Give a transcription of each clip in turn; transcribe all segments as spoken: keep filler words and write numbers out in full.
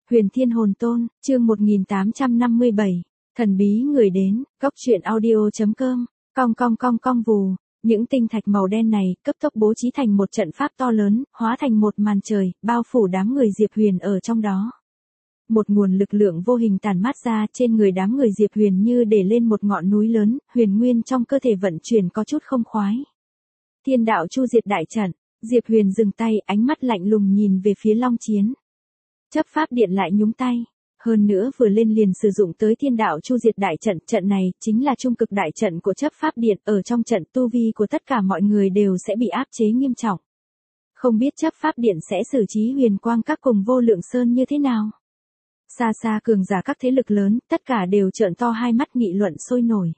Huyền Thiên Hồn Tôn, chương một nghìn tám trăm năm mươi bảy, thần bí người đến, góc truyện audio.com, cong cong cong cong vù, những tinh thạch màu đen này cấp tốc bố trí thành một trận pháp to lớn, hóa thành một màn trời, bao phủ đám người Diệp Huyền ở trong đó. Một nguồn lực lượng vô hình tản mát ra trên người đám người Diệp Huyền như để lên một ngọn núi lớn, huyền nguyên trong cơ thể vận chuyển có chút không khoái. Thiên đạo chu diệt đại trận, Diệp Huyền dừng tay, ánh mắt lạnh lùng nhìn về phía Long Chiến. Chấp pháp điện lại nhúng tay, hơn nữa vừa lên liền sử dụng tới thiên đạo chu diệt đại trận, trận này chính là trung cực đại trận của chấp pháp điện, ở trong trận tu vi của tất cả mọi người đều sẽ bị áp chế nghiêm trọng. Không biết chấp pháp điện sẽ xử trí Huyền Quang Các cùng Vô Lượng Sơn như thế nào? Xa xa cường giả các thế lực lớn, tất cả đều trợn to hai mắt nghị luận sôi nổi.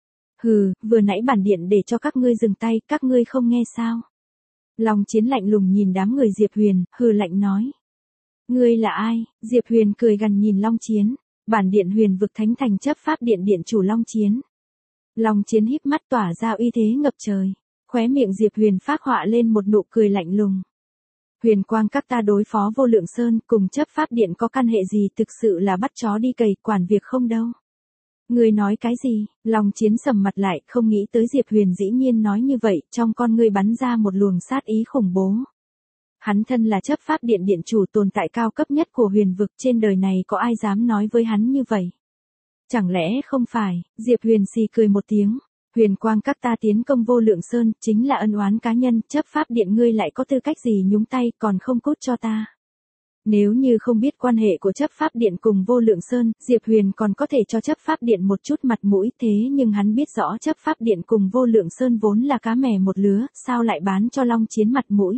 Hừ, vừa nãy bản điện để cho các ngươi dừng tay, các ngươi không nghe sao? Long Chiến lạnh lùng nhìn đám người Diệp Huyền, hừ lạnh nói. Ngươi là ai? Diệp Huyền cười gằn nhìn Long Chiến. Bản điện Huyền vực thánh thành chấp pháp điện điện chủ Long Chiến. Long Chiến híp mắt tỏa ra uy thế ngập trời. Khóe miệng Diệp Huyền phác họa lên một nụ cười lạnh lùng. Huyền Quang Các ta đối phó Vô Lượng Sơn cùng chấp pháp điện có căn hệ gì, thực sự là bắt chó đi cày, quản việc không đâu. Ngươi nói cái gì? Long Chiến sầm mặt lại, không nghĩ tới Diệp Huyền dĩ nhiên nói như vậy, trong con ngươi bắn ra một luồng sát ý khủng bố. Hắn thân là chấp pháp điện điện chủ, tồn tại cao cấp nhất của huyền vực, trên đời này có ai dám nói với hắn như vậy? Chẳng lẽ không phải? Diệp Huyền xì cười một tiếng. Huyền Quang Các ta tiến công Vô Lượng Sơn, chính là ân oán cá nhân, chấp pháp điện ngươi lại có tư cách gì nhúng tay, còn không cút cho ta. Nếu như không biết quan hệ của chấp pháp điện cùng Vô Lượng Sơn, Diệp Huyền còn có thể cho chấp pháp điện một chút mặt mũi, thế nhưng hắn biết rõ chấp pháp điện cùng Vô Lượng Sơn vốn là cá mè một lứa, sao lại bán cho Long Chiến mặt mũi.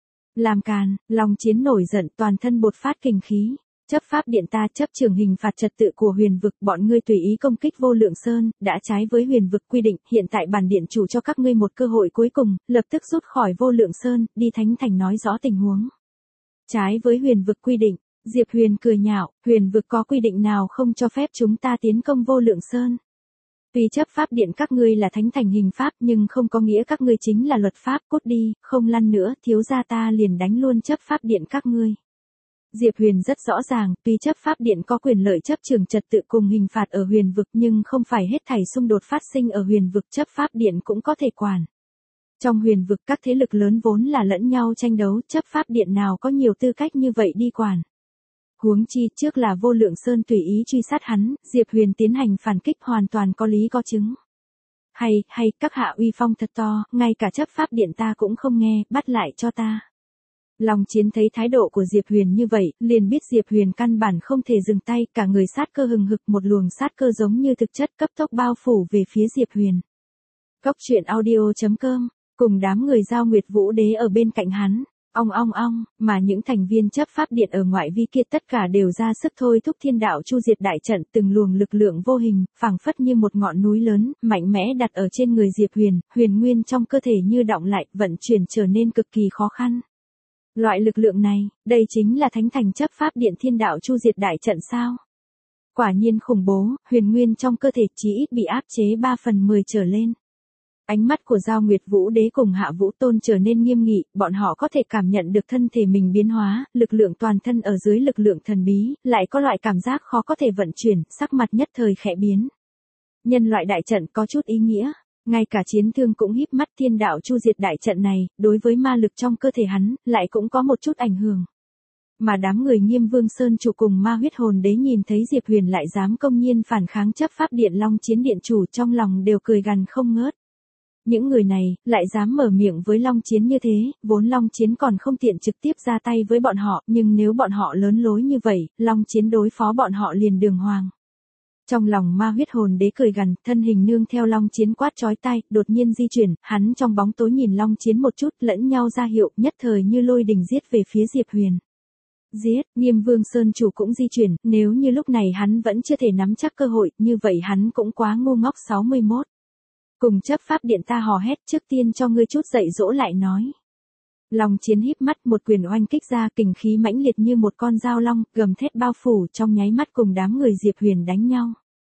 Làm càn, Long Chiến nổi giận, toàn thân bột phát kình khí. Chấp pháp điện ta chấp trường hình phạt trật tự của huyền vực, bọn ngươi tùy ý công kích Vô Lượng Sơn, đã trái với huyền vực quy định, hiện tại bản điện chủ cho các ngươi một cơ hội cuối cùng, lập tức rút khỏi Vô Lượng Sơn, đi thánh thành nói rõ tình huống. Trái với huyền vực quy định, Diệp Huyền cười nhạo, huyền vực có quy định nào không cho phép chúng ta tiến công Vô Lượng Sơn? Tuy chấp pháp điện các ngươi là thánh thành hình pháp, nhưng không có nghĩa các ngươi chính là luật pháp, cút đi, không lăn nữa, thiếu gia ta liền đánh luôn chấp pháp điện các ngươi. Diệp Huyền rất rõ ràng, tuy chấp pháp điện có quyền lợi chấp trường trật tự cùng hình phạt ở huyền vực, nhưng không phải hết thảy xung đột phát sinh ở huyền vực chấp pháp điện cũng có thể quản. Trong huyền vực các thế lực lớn vốn là lẫn nhau tranh đấu, chấp pháp điện nào có nhiều tư cách như vậy đi quản. Huống chi trước là Vô Lượng Sơn tùy ý truy sát hắn, Diệp Huyền tiến hành phản kích hoàn toàn có lý có chứng. Hay, hay, các hạ uy phong thật to, ngay cả chấp pháp điện ta cũng không nghe, bắt lại cho ta. Long Chiến thấy thái độ của Diệp Huyền như vậy, liền biết Diệp Huyền căn bản không thể dừng tay, cả người sát cơ hừng hực, một luồng sát cơ giống như thực chất cấp tốc bao phủ về phía Diệp Huyền. Góc truyện audio.com, cùng đám người Giao Nguyệt Vũ Đế ở bên cạnh hắn, ong ong ong, mà những thành viên chấp pháp điện ở ngoại vi kia tất cả đều ra sức thôi thúc thiên đạo chu diệt đại trận, từng luồng lực lượng vô hình, phảng phất như một ngọn núi lớn, mạnh mẽ đặt ở trên người Diệp Huyền, huyền nguyên trong cơ thể như đọng lại, vận chuyển trở nên cực kỳ khó khăn. Loại lực lượng này, đây chính là thánh thành chấp pháp điện thiên đạo chu diệt đại trận sao? Quả nhiên khủng bố, huyền nguyên trong cơ thể chí ít bị áp chế ba phần mười trở lên. Ánh mắt của Giao Nguyệt Vũ Đế cùng Hạ Vũ Tôn trở nên nghiêm nghị, bọn họ có thể cảm nhận được thân thể mình biến hóa, lực lượng toàn thân ở dưới lực lượng thần bí, lại có loại cảm giác khó có thể vận chuyển, sắc mặt nhất thời khẽ biến. Nhân loại đại trận có chút ý nghĩa. Ngay cả Chiến Thương cũng híp mắt, thiên đạo chu diệt đại trận này, đối với ma lực trong cơ thể hắn, lại cũng có một chút ảnh hưởng. Mà đám người Nghiêm Vương Sơn chủ cùng Ma Huyết Hồn Đế nhìn thấy Diệp Huyền lại dám công nhiên phản kháng chấp pháp điện Long Chiến điện chủ, trong lòng đều cười gằn không ngớt. Những người này, lại dám mở miệng với Long Chiến như thế, vốn Long Chiến còn không tiện trực tiếp ra tay với bọn họ, nhưng nếu bọn họ lớn lối như vậy, Long Chiến đối phó bọn họ liền đường hoàng. Trong lòng Ma Huyết Hồn Đế cười gằn, thân hình nương theo Long Chiến quát chói tai, đột nhiên di chuyển, hắn trong bóng tối nhìn Long Chiến một chút, lẫn nhau ra hiệu, nhất thời như lôi đình giết về phía Diệp Huyền. Giết, Nghiêm Vương Sơn chủ cũng di chuyển, nếu như lúc này hắn vẫn chưa thể nắm chắc cơ hội, như vậy hắn cũng quá ngu ngốc. sáu mươi mốt. Cùng chấp pháp điện ta hò hét, trước tiên cho ngươi chút dạy dỗ lại nói. Long Chiến híp mắt, một quyền oanh kích ra, kình khí mãnh liệt như một con dao long, gầm thét bao phủ, trong nháy mắt cùng đám người Diệp Huyền đánh nhau.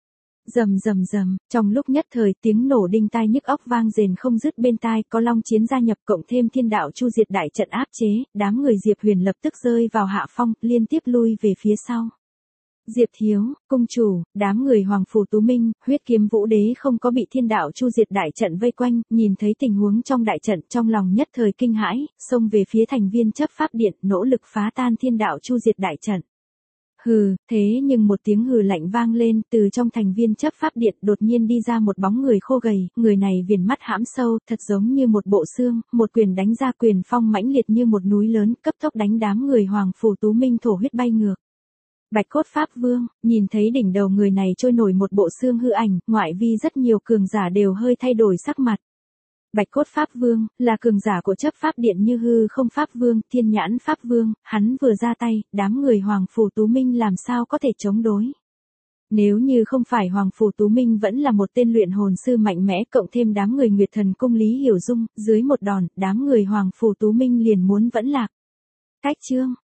Rầm rầm rầm, trong lúc nhất thời tiếng nổ đinh tai nhức óc vang rền không dứt bên tai, có long chiến gia nhập cộng thêm thiên đạo chu diệt đại trận áp chế, đám người Diệp Huyền lập tức rơi vào hạ phong, liên tiếp lui về phía sau. Diệp thiếu, cung chủ, đám người Hoàng Phủ Tú Minh, huyết kiếm vũ đế không có bị thiên đạo chu diệt đại trận vây quanh, nhìn thấy tình huống trong đại trận trong lòng nhất thời kinh hãi, xông về phía thành viên chấp pháp điện, nỗ lực phá tan thiên đạo chu diệt đại trận. Hừ, thế nhưng một tiếng hừ lạnh vang lên, từ trong thành viên chấp pháp điện đột nhiên đi ra một bóng người khô gầy, người này viền mắt hãm sâu, thật giống như một bộ xương, một quyền đánh ra quyền phong mãnh liệt như một núi lớn, cấp tốc đánh đám người Hoàng Phủ Tú Minh thổ huyết bay ngược. Bạch Cốt Pháp Vương, nhìn thấy đỉnh đầu người này trôi nổi một bộ xương hư ảnh, ngoại vi rất nhiều cường giả đều hơi thay đổi sắc mặt. Bạch Cốt Pháp Vương, là cường giả của chấp pháp điện như hư không Pháp Vương, thiên nhãn Pháp Vương, hắn vừa ra tay, đám người Hoàng Phủ Tú Minh làm sao có thể chống đối. Nếu như không phải Hoàng Phủ Tú Minh vẫn là một tên luyện hồn sư mạnh mẽ cộng thêm đám người Nguyệt Thần Cung Lý Hiểu Dung, dưới một đòn, đám người Hoàng Phủ Tú Minh liền muốn vẫn lạc. Cách chương